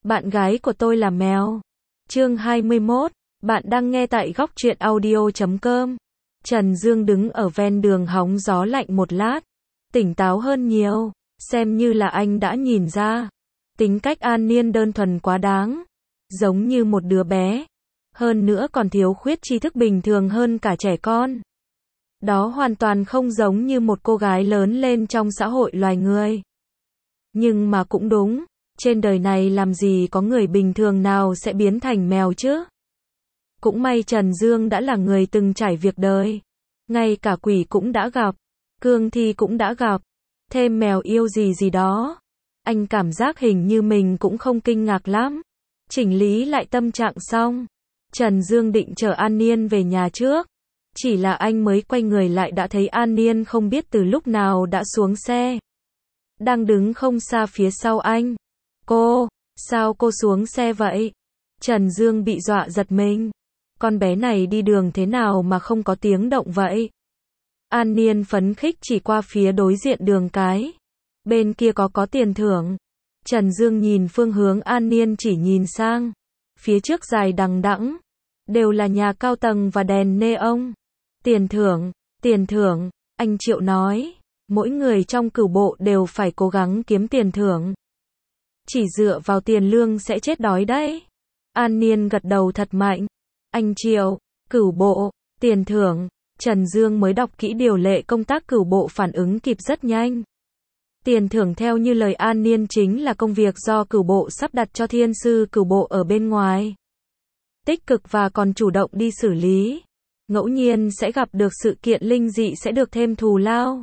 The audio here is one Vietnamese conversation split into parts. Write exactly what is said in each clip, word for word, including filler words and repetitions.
Bạn gái của tôi là mèo. Chương hai mươi mốt. Bạn đang nghe tại góc truyện audio chấm com. Trần Dương đứng ở ven đường hóng gió lạnh một lát. Tỉnh táo hơn nhiều. Xem như là anh đã nhìn ra. Tính cách An Niên đơn thuần quá đáng. Giống như một đứa bé. Hơn nữa còn thiếu khuyết tri thức bình thường hơn cả trẻ con. Đó hoàn toàn không giống như một cô gái lớn lên trong xã hội loài người. Nhưng mà cũng đúng. Trên đời này làm gì có người bình thường nào sẽ biến thành mèo chứ? Cũng may Trần Dương đã là người từng trải việc đời. Ngay cả quỷ cũng đã gặp. Cương thi cũng đã gặp. Thêm mèo yêu gì gì đó. Anh cảm giác hình như mình cũng không kinh ngạc lắm. Chỉnh lý lại tâm trạng xong. Trần Dương định chở An Niên về nhà trước. Chỉ là anh mới quay người lại đã thấy An Niên không biết từ lúc nào đã xuống xe. Đang đứng không xa phía sau anh. Cô, sao cô xuống xe vậy? Trần Dương bị dọa giật mình. Con bé này đi đường thế nào mà không có tiếng động vậy? An Niên phấn khích chỉ qua phía đối diện đường cái. Bên kia có có tiền thưởng. Trần Dương nhìn phương hướng An Niên chỉ nhìn sang. Phía trước dài đằng đẵng. Đều là nhà cao tầng và đèn neon. Tiền thưởng, tiền thưởng, anh Triệu nói. Mỗi người trong cửu bộ đều phải cố gắng kiếm tiền thưởng. Chỉ dựa vào tiền lương sẽ chết đói đấy. An Niên gật đầu thật mạnh. Anh Triệu, cửu bộ, tiền thưởng. Trần Dương mới đọc kỹ điều lệ công tác cửu bộ phản ứng kịp rất nhanh. Tiền thưởng theo như lời An Niên chính là công việc do cửu bộ sắp đặt cho thiên sư cửu bộ ở bên ngoài. Tích cực và còn chủ động đi xử lý. Ngẫu nhiên sẽ gặp được sự kiện linh dị sẽ được thêm thù lao.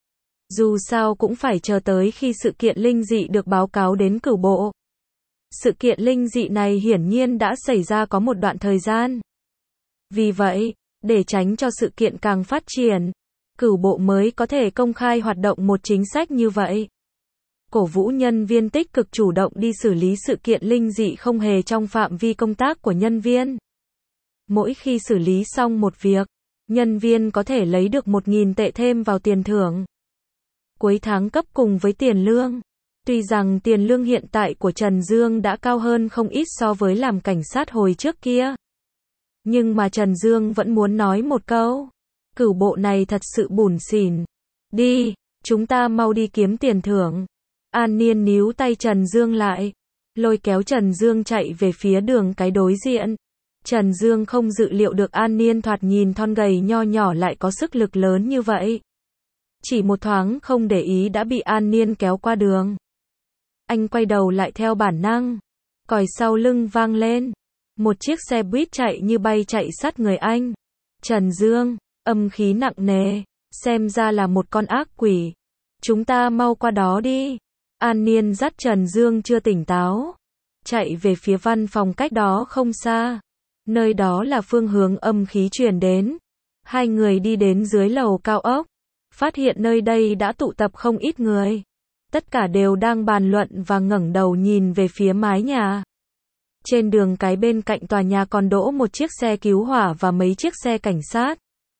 Dù sao cũng phải chờ tới khi sự kiện linh dị được báo cáo đến cửu bộ. Sự kiện linh dị này hiển nhiên đã xảy ra có một đoạn thời gian. Vì vậy, để tránh cho sự kiện càng phát triển, cửu bộ mới có thể công khai hoạt động một chính sách như vậy. Cổ vũ nhân viên tích cực chủ động đi xử lý sự kiện linh dị không hề trong phạm vi công tác của nhân viên. Mỗi khi xử lý xong một việc, nhân viên có thể lấy được một nghìn tệ thêm vào tiền thưởng. Cuối tháng cấp cùng với tiền lương. Tuy rằng tiền lương hiện tại của Trần Dương đã cao hơn không ít so với làm cảnh sát hồi trước kia. Nhưng mà Trần Dương vẫn muốn nói một câu. Cửu bộ này thật sự bủn xỉn. Đi, chúng ta mau đi kiếm tiền thưởng. An Niên níu tay Trần Dương lại. Lôi kéo Trần Dương chạy về phía đường cái đối diện. Trần Dương không dự liệu được An Niên thoạt nhìn thon gầy nho nhỏ lại có sức lực lớn như vậy. Chỉ một thoáng không để ý đã bị An Niên kéo qua đường. Anh quay đầu lại theo bản năng. Còi sau lưng vang lên. Một chiếc xe buýt chạy như bay chạy sát người anh. Trần Dương, âm khí nặng nề. Xem ra là một con ác quỷ. Chúng ta mau qua đó đi. An Niên dắt Trần Dương chưa tỉnh táo. Chạy về phía văn phòng cách đó không xa. Nơi đó là phương hướng âm khí truyền đến. Hai người đi đến dưới lầu cao ốc. Phát hiện nơi đây đã tụ tập không ít người. Tất cả đều đang bàn luận và ngẩng đầu nhìn về phía mái nhà. Trên đường cái bên cạnh tòa nhà còn đỗ một chiếc xe cứu hỏa và mấy chiếc xe cảnh sát.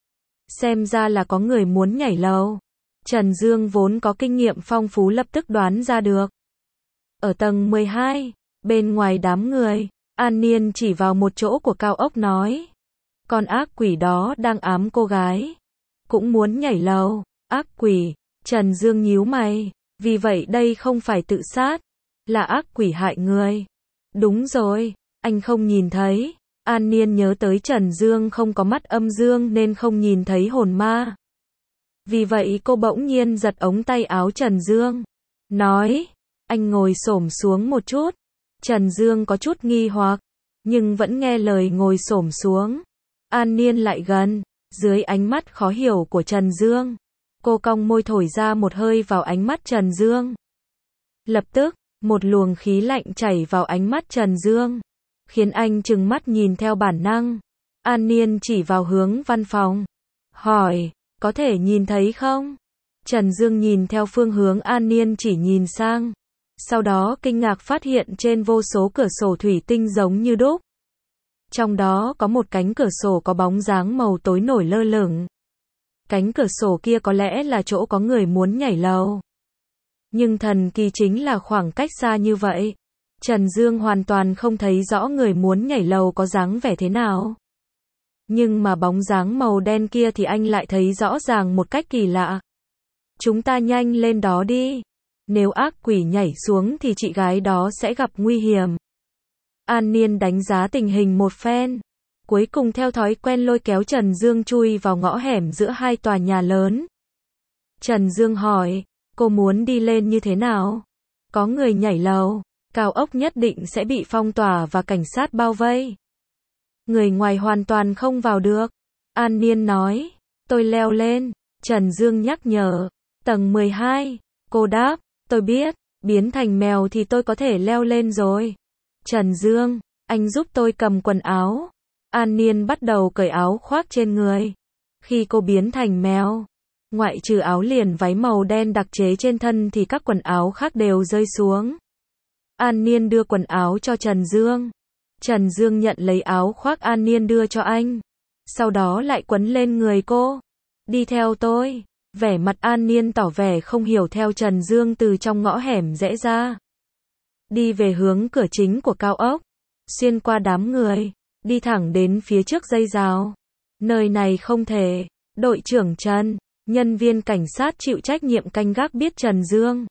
Xem ra là có người muốn nhảy lầu. Trần Dương vốn có kinh nghiệm phong phú lập tức đoán ra được. Ở tầng mười hai, bên ngoài đám người, An Niên chỉ vào một chỗ của cao ốc nói. Con ác quỷ đó đang ám cô gái. Cũng muốn nhảy lầu. Ác quỷ. Trần Dương nhíu mày. Vì vậy đây không phải tự sát. Là ác quỷ hại người. Đúng rồi. Anh không nhìn thấy. An Niên nhớ tới Trần Dương không có mắt âm dương nên không nhìn thấy hồn ma. Vì vậy cô bỗng nhiên giật ống tay áo Trần Dương. Nói. Anh ngồi xổm xuống một chút. Trần Dương có chút nghi hoặc. Nhưng vẫn nghe lời ngồi xổm xuống. An Niên lại gần. Dưới ánh mắt khó hiểu của Trần Dương. Cô cong môi thổi ra một hơi vào ánh mắt Trần Dương. Lập tức, một luồng khí lạnh chảy vào ánh mắt Trần Dương. Khiến anh trừng mắt nhìn theo bản năng. An Niên chỉ vào hướng văn phòng. Hỏi, có thể nhìn thấy không? Trần Dương nhìn theo phương hướng An Niên chỉ nhìn sang. Sau đó kinh ngạc phát hiện trên vô số cửa sổ thủy tinh giống như đúc. Trong đó có một cánh cửa sổ có bóng dáng màu tối nổi lơ lửng. Cánh cửa sổ kia có lẽ là chỗ có người muốn nhảy lầu. Nhưng thần kỳ chính là khoảng cách xa như vậy. Trần Dương hoàn toàn không thấy rõ người muốn nhảy lầu có dáng vẻ thế nào. Nhưng mà bóng dáng màu đen kia thì anh lại thấy rõ ràng một cách kỳ lạ. Chúng ta nhanh lên đó đi. Nếu ác quỷ nhảy xuống thì chị gái đó sẽ gặp nguy hiểm. An Niên đánh giá tình hình một phen. Cuối cùng theo thói quen lôi kéo Trần Dương chui vào ngõ hẻm giữa hai tòa nhà lớn. Trần Dương hỏi, cô muốn đi lên như thế nào? Có người nhảy lầu, cao ốc nhất định sẽ bị phong tỏa và cảnh sát bao vây. Người ngoài hoàn toàn không vào được. An Niên nói, tôi leo lên. Trần Dương nhắc nhở, tầng mười hai. Cô đáp, tôi biết, biến thành mèo thì tôi có thể leo lên rồi. Trần Dương, anh giúp tôi cầm quần áo. An Niên bắt đầu cởi áo khoác trên người. Khi cô biến thành mèo, ngoại trừ áo liền váy màu đen đặc chế trên thân thì các quần áo khác đều rơi xuống. An Niên đưa quần áo cho Trần Dương. Trần Dương nhận lấy áo khoác An Niên đưa cho anh. Sau đó lại quấn lên người cô. Đi theo tôi. Vẻ mặt An Niên tỏ vẻ không hiểu theo Trần Dương từ trong ngõ hẻm rẽ ra. Đi về hướng cửa chính của cao ốc. Xuyên qua đám người. Đi thẳng đến phía trước dây rào. Nơi này không thể. Đội trưởng Trần, nhân viên cảnh sát chịu trách nhiệm canh gác biết Trần Dương.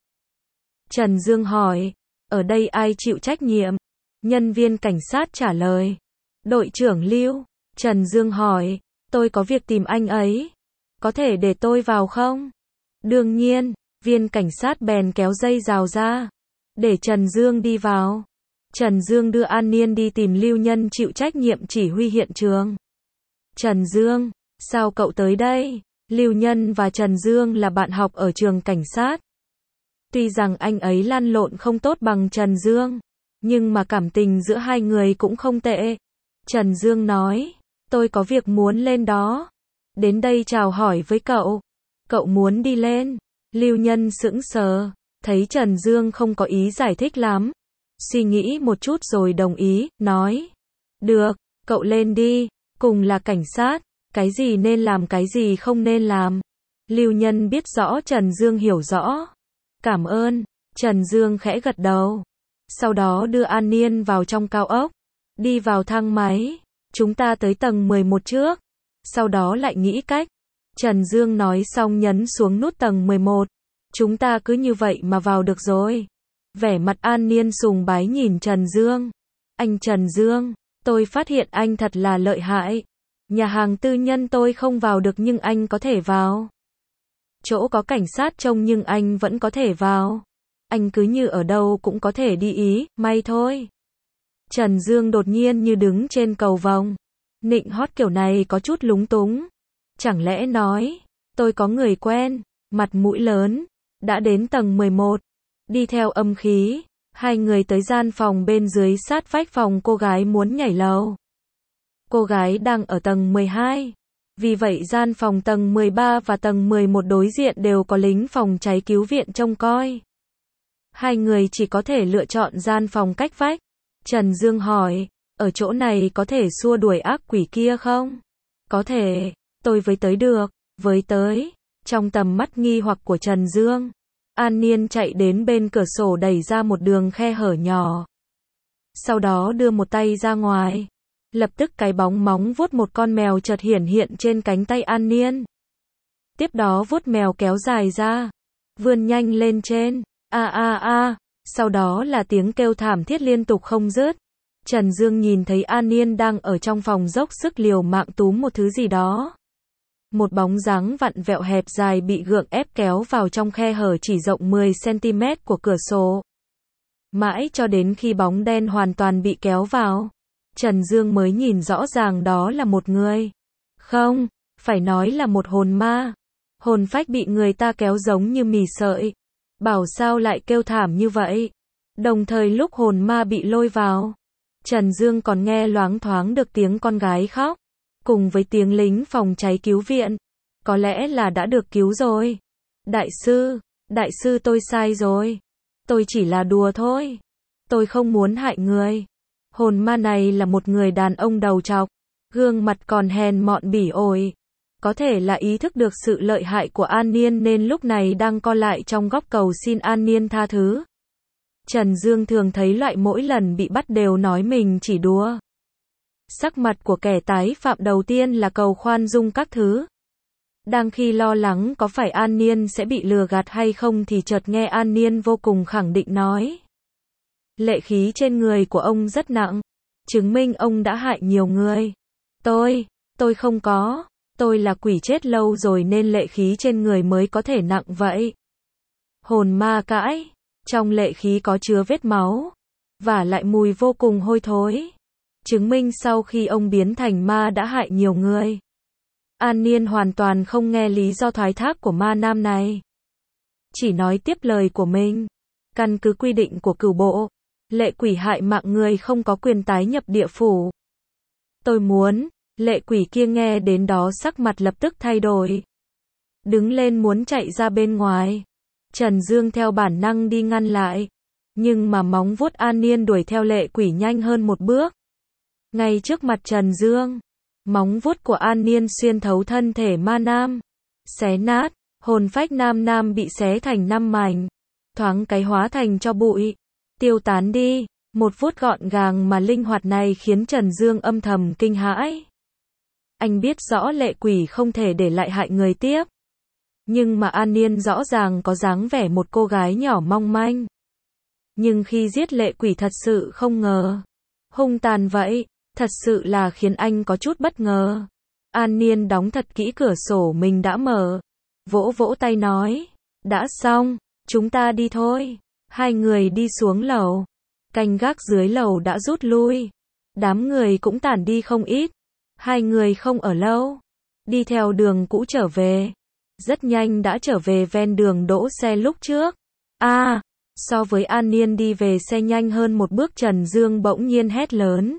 Trần Dương hỏi, ở đây ai chịu trách nhiệm? Nhân viên cảnh sát trả lời, đội trưởng Lưu. Trần Dương hỏi, tôi có việc tìm anh ấy. Có thể để tôi vào không? Đương nhiên, viên cảnh sát bèn kéo dây rào ra. Để Trần Dương đi vào. Trần Dương đưa An Niên đi tìm Lưu Nhân chịu trách nhiệm chỉ huy hiện trường. Trần Dương, sao cậu tới đây? Lưu Nhân và Trần Dương là bạn học ở trường cảnh sát. Tuy rằng anh ấy lăn lộn không tốt bằng Trần Dương, nhưng mà cảm tình giữa hai người cũng không tệ. Trần Dương nói, tôi có việc muốn lên đó. Đến đây chào hỏi với cậu. Cậu muốn đi lên. Lưu Nhân sững sờ, thấy Trần Dương không có ý giải thích lắm. Suy nghĩ một chút rồi đồng ý, nói. Được, cậu lên đi, cùng là cảnh sát, cái gì nên làm cái gì không nên làm. Lưu Nhân biết rõ Trần Dương hiểu rõ. Cảm ơn, Trần Dương khẽ gật đầu. Sau đó đưa An Niên vào trong cao ốc. Đi vào thang máy, chúng ta tới tầng mười một trước. Sau đó lại nghĩ cách. Trần Dương nói xong nhấn xuống nút tầng mười một. Chúng ta cứ như vậy mà vào được rồi. Vẻ mặt An Niên sùng bái nhìn Trần Dương. Anh Trần Dương, tôi phát hiện anh thật là lợi hại. Nhà hàng tư nhân tôi không vào được nhưng anh có thể vào. Chỗ có cảnh sát trông nhưng anh vẫn có thể vào. Anh cứ như ở đâu cũng có thể đi ý, may thôi. Trần Dương đột nhiên như đứng trên cầu vồng. Nịnh hót kiểu này có chút lúng túng. Chẳng lẽ nói, tôi có người quen, mặt mũi lớn, đã đến tầng mười một. Đi theo âm khí, hai người tới gian phòng bên dưới sát vách phòng cô gái muốn nhảy lầu. Cô gái đang ở tầng mười hai. Vì vậy gian phòng tầng mười ba và tầng mười một đối diện đều có lính phòng cháy cứu viện trông coi. Hai người chỉ có thể lựa chọn gian phòng cách vách. Trần Dương hỏi, ở chỗ này có thể xua đuổi ác quỷ kia không? Có thể, tôi với tới được, với tới. Trong tầm mắt nghi hoặc của Trần Dương, An Niên chạy đến bên cửa sổ đẩy ra một đường khe hở nhỏ. Sau đó đưa một tay ra ngoài. Lập tức cái bóng móng vuốt một con mèo chợt hiển hiện trên cánh tay An Niên. Tiếp đó vuốt mèo kéo dài ra, vươn nhanh lên trên, a a a, sau đó là tiếng kêu thảm thiết liên tục không dứt. Trần Dương nhìn thấy An Niên đang ở trong phòng dốc sức liều mạng túm một thứ gì đó. Một bóng dáng vặn vẹo hẹp dài bị gượng ép kéo vào trong khe hở chỉ rộng mười xăng-ti-mét của cửa sổ. Mãi cho đến khi bóng đen hoàn toàn bị kéo vào, Trần Dương mới nhìn rõ ràng đó là một người. Không, phải nói là một hồn ma. Hồn phách bị người ta kéo giống như mì sợi. Bảo sao lại kêu thảm như vậy. Đồng thời lúc hồn ma bị lôi vào, Trần Dương còn nghe loáng thoáng được tiếng con gái khóc, cùng với tiếng lính phòng cháy cứu viện. Có lẽ là đã được cứu rồi. Đại sư, đại sư tôi sai rồi. Tôi chỉ là đùa thôi. Tôi không muốn hại người. Hồn ma này là một người đàn ông đầu trọc, gương mặt còn hèn mọn bỉ ổi. Có thể là ý thức được sự lợi hại của An Niên nên lúc này đang co lại trong góc cầu xin An Niên tha thứ. Trần Dương thường thấy loại mỗi lần bị bắt đều nói mình chỉ đùa. Sắc mặt của kẻ tái phạm đầu tiên là cầu khoan dung các thứ. Đang khi lo lắng có phải An Niên sẽ bị lừa gạt hay không thì chợt nghe An Niên vô cùng khẳng định nói. Lệ khí trên người của ông rất nặng, chứng minh ông đã hại nhiều người. Tôi, tôi không có, tôi là quỷ chết lâu rồi nên lệ khí trên người mới có thể nặng vậy. Hồn ma cãi, trong lệ khí có chứa vết máu, và lại mùi vô cùng hôi thối. Chứng minh sau khi ông biến thành ma đã hại nhiều người. An Niên hoàn toàn không nghe lý do thoái thác của ma nam này. Chỉ nói tiếp lời của mình. Căn cứ quy định của cửu bộ, lệ quỷ hại mạng người không có quyền tái nhập địa phủ. Tôi muốn, lệ quỷ kia nghe đến đó sắc mặt lập tức thay đổi. Đứng lên muốn chạy ra bên ngoài. Trần Dương theo bản năng đi ngăn lại. Nhưng mà móng vuốt An Niên đuổi theo lệ quỷ nhanh hơn một bước. Ngay trước mặt Trần Dương, móng vuốt của An Niên xuyên thấu thân thể ma nam, xé nát, hồn phách nam nam bị xé thành năm mảnh, thoáng cái hóa thành cho bụi, tiêu tán đi. Một vuốt gọn gàng mà linh hoạt này khiến Trần Dương âm thầm kinh hãi. Anh biết rõ lệ quỷ không thể để lại hại người tiếp. Nhưng mà An Niên rõ ràng có dáng vẻ một cô gái nhỏ mong manh. Nhưng khi giết lệ quỷ thật sự không ngờ. Hung tàn vậy, thật sự là khiến anh có chút bất ngờ. An Niên đóng thật kỹ cửa sổ mình đã mở. Vỗ vỗ tay nói. Đã xong, chúng ta đi thôi. Hai người đi xuống lầu. Canh gác dưới lầu đã rút lui. Đám người cũng tản đi không ít. Hai người không ở lâu. Đi theo đường cũ trở về. Rất nhanh đã trở về ven đường đỗ xe lúc trước. À, so với An Niên đi về xe nhanh hơn một bước. Trần Dương bỗng nhiên hét lớn.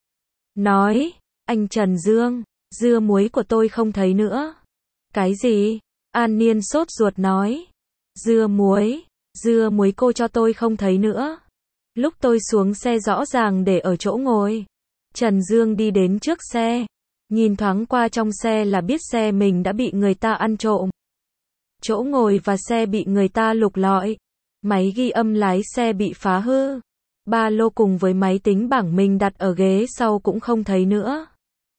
Nói, anh Trần Dương, dưa muối của tôi không thấy nữa. Cái gì? An Niên sốt ruột nói. Dưa muối, dưa muối cô cho tôi không thấy nữa. Lúc tôi xuống xe rõ ràng để ở chỗ ngồi. Trần Dương đi đến trước xe. Nhìn thoáng qua trong xe là biết xe mình đã bị người ta ăn trộm. Chỗ ngồi và xe bị người ta lục lọi. Máy ghi âm lái xe bị phá hư. Ba lô cùng với máy tính bảng mình đặt ở ghế sau cũng không thấy nữa.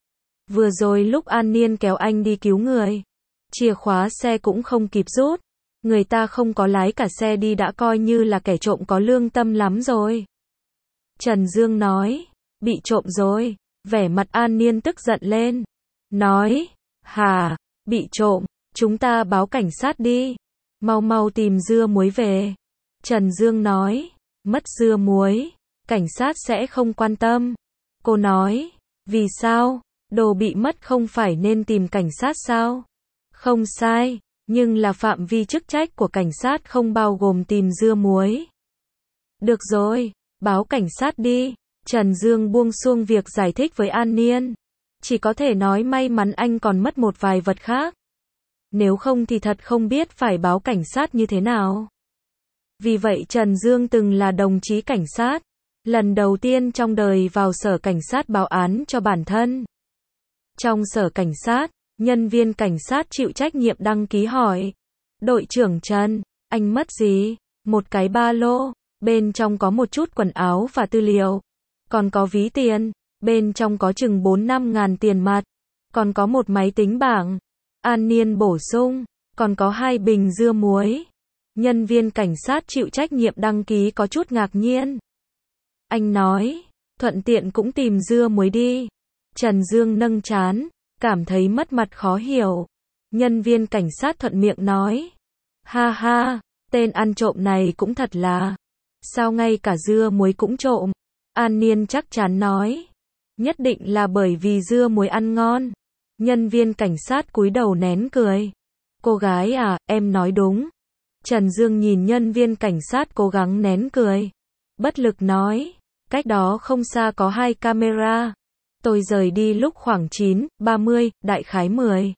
Vừa rồi lúc An Niên kéo anh đi cứu người, chìa khóa xe cũng không kịp rút. Người ta không có lái cả xe đi đã coi như là kẻ trộm có lương tâm lắm rồi. Trần Dương nói, bị trộm rồi. Vẻ mặt An Niên tức giận lên. Nói, hả, bị trộm, chúng ta báo cảnh sát đi. Mau mau tìm dưa muối về. Trần Dương nói, mất dưa muối, cảnh sát sẽ không quan tâm. Cô nói, vì sao, đồ bị mất không phải nên tìm cảnh sát sao? Không sai, nhưng là phạm vi chức trách của cảnh sát không bao gồm tìm dưa muối. Được rồi, báo cảnh sát đi. Trần Dương buông xuông việc giải thích với An Niên. Chỉ có thể nói may mắn anh còn mất một vài vật khác. Nếu không thì thật không biết phải báo cảnh sát như thế nào. Vì vậy Trần Dương từng là đồng chí cảnh sát. Lần đầu tiên trong đời vào sở cảnh sát báo án cho bản thân. Trong sở cảnh sát, nhân viên cảnh sát chịu trách nhiệm đăng ký hỏi. Đội trưởng Trần, anh mất gì? Một cái ba lô, bên trong có một chút quần áo và tư liệu. Còn có ví tiền, bên trong có chừng bốn năm ngàn tiền mặt. Còn có một máy tính bảng. An Niên bổ sung, còn có hai bình dưa muối. Nhân viên cảnh sát chịu trách nhiệm đăng ký có chút ngạc nhiên. Anh nói, thuận tiện cũng tìm dưa muối đi. Trần Dương nâng trán, cảm thấy mất mặt khó hiểu. Nhân viên cảnh sát thuận miệng nói, ha ha, tên ăn trộm này cũng thật là, sao ngay cả dưa muối cũng trộm? An Niên chắc chắn nói, nhất định là bởi vì dưa muối ăn ngon. Nhân viên cảnh sát cúi đầu nén cười. Cô gái à, em nói đúng. Trần Dương nhìn nhân viên cảnh sát cố gắng nén cười. Bất lực nói, cách đó không xa có hai camera. Tôi rời đi lúc khoảng chín, ba mươi, đại khái mười.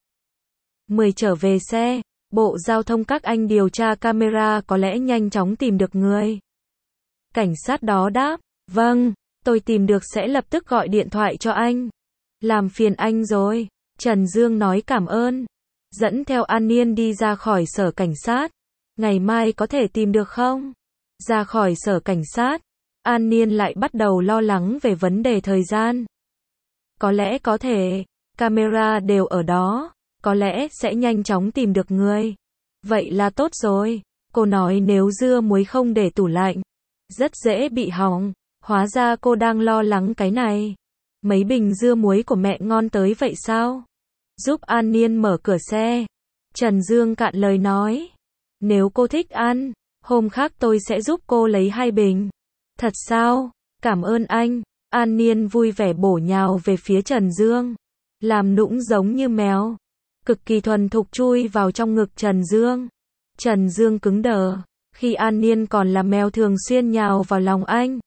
mười trở về xe, bộ giao thông các anh điều tra camera có lẽ nhanh chóng tìm được người. Cảnh sát đó đáp, vâng, tôi tìm được sẽ lập tức gọi điện thoại cho anh. Làm phiền anh rồi. Trần Dương nói cảm ơn. Dẫn theo An Niên đi ra khỏi sở cảnh sát. Ngày mai có thể tìm được không? Ra khỏi sở cảnh sát, An Niên lại bắt đầu lo lắng về vấn đề thời gian. Có lẽ có thể, camera đều ở đó, có lẽ sẽ nhanh chóng tìm được người. Vậy là tốt rồi. Cô nói nếu dưa muối không để tủ lạnh, rất dễ bị hỏng. Hóa ra cô đang lo lắng cái này. Mấy bình dưa muối của mẹ ngon tới vậy sao? Giúp An Niên mở cửa xe. Trần Dương cạn lời nói. Nếu cô thích ăn, hôm khác tôi sẽ giúp cô lấy hai bình. Thật sao? Cảm ơn anh. An Niên vui vẻ bổ nhào về phía Trần Dương. Làm nũng giống như mèo. Cực kỳ thuần thục chui vào trong ngực Trần Dương. Trần Dương cứng đờ. Khi An Niên còn là mèo thường xuyên nhào vào lòng anh.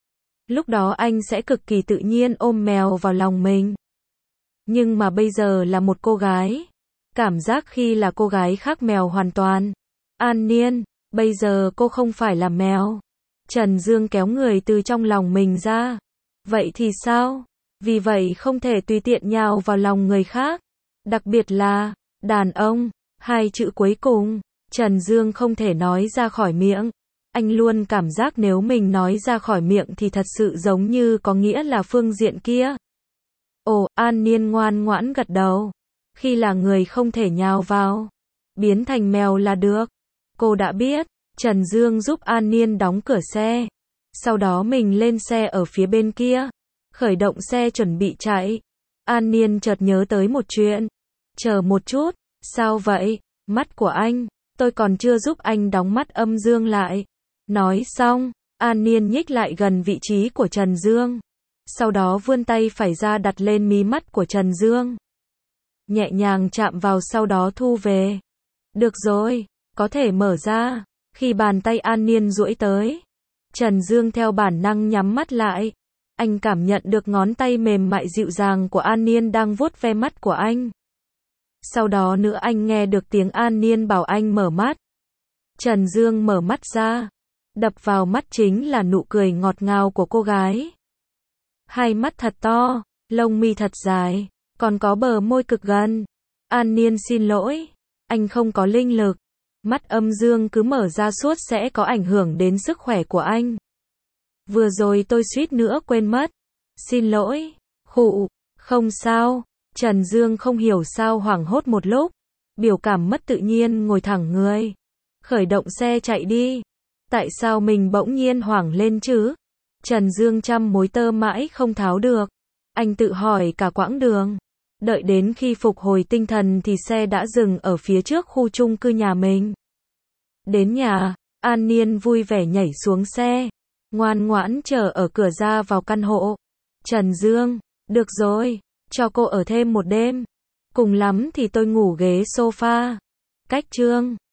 Lúc đó anh sẽ cực kỳ tự nhiên ôm mèo vào lòng mình. Nhưng mà bây giờ là một cô gái. Cảm giác khi là cô gái khác mèo hoàn toàn. An Niên, bây giờ cô không phải là mèo. Trần Dương kéo người từ trong lòng mình ra. Vậy thì sao? Vì vậy không thể tùy tiện nhào vào lòng người khác. Đặc biệt là, đàn ông. Hai chữ cuối cùng, Trần Dương không thể nói ra khỏi miệng. Anh luôn cảm giác nếu mình nói ra khỏi miệng thì thật sự giống như có nghĩa là phương diện kia. Ồ, An Niên ngoan ngoãn gật đầu. Khi là người không thể nhào vào, biến thành mèo là được. Cô đã biết. Trần Dương giúp An Niên đóng cửa xe. Sau đó mình lên xe ở phía bên kia. Khởi động xe chuẩn bị chạy. An Niên chợt nhớ tới một chuyện. Chờ một chút, sao vậy? Mắt của anh, tôi còn chưa giúp anh đóng mắt âm dương lại. Nói xong, An Niên nhích lại gần vị trí của Trần Dương. Sau đó vươn tay phải ra đặt lên mí mắt của Trần Dương. Nhẹ nhàng chạm vào sau đó thu về. Được rồi, có thể mở ra. Khi bàn tay An Niên duỗi tới, Trần Dương theo bản năng nhắm mắt lại. Anh cảm nhận được ngón tay mềm mại dịu dàng của An Niên đang vuốt ve mắt của anh. Sau đó nữa anh nghe được tiếng An Niên bảo anh mở mắt. Trần Dương mở mắt ra. Đập vào mắt chính là nụ cười ngọt ngào của cô gái. Hai mắt thật to, lông mi thật dài, còn có bờ môi cực gần. An Niên xin lỗi, anh không có linh lực. Mắt âm dương cứ mở ra suốt sẽ có ảnh hưởng đến sức khỏe của anh. Vừa rồi tôi suýt nữa quên mất. Xin lỗi. Khụ, không sao. Trần Dương không hiểu sao hoảng hốt một lúc. Biểu cảm mất tự nhiên ngồi thẳng người. Khởi động xe chạy đi. Tại sao mình bỗng nhiên hoảng lên chứ? Trần Dương trăm mối tơ mãi không tháo được. Anh tự hỏi cả quãng đường. Đợi đến khi phục hồi tinh thần thì xe đã dừng ở phía trước khu chung cư nhà mình. Đến nhà, An Niên vui vẻ nhảy xuống xe. Ngoan ngoãn chờ ở cửa ra vào căn hộ. Trần Dương, được rồi, cho cô ở thêm một đêm. Cùng lắm thì tôi ngủ ghế sofa. Cách chương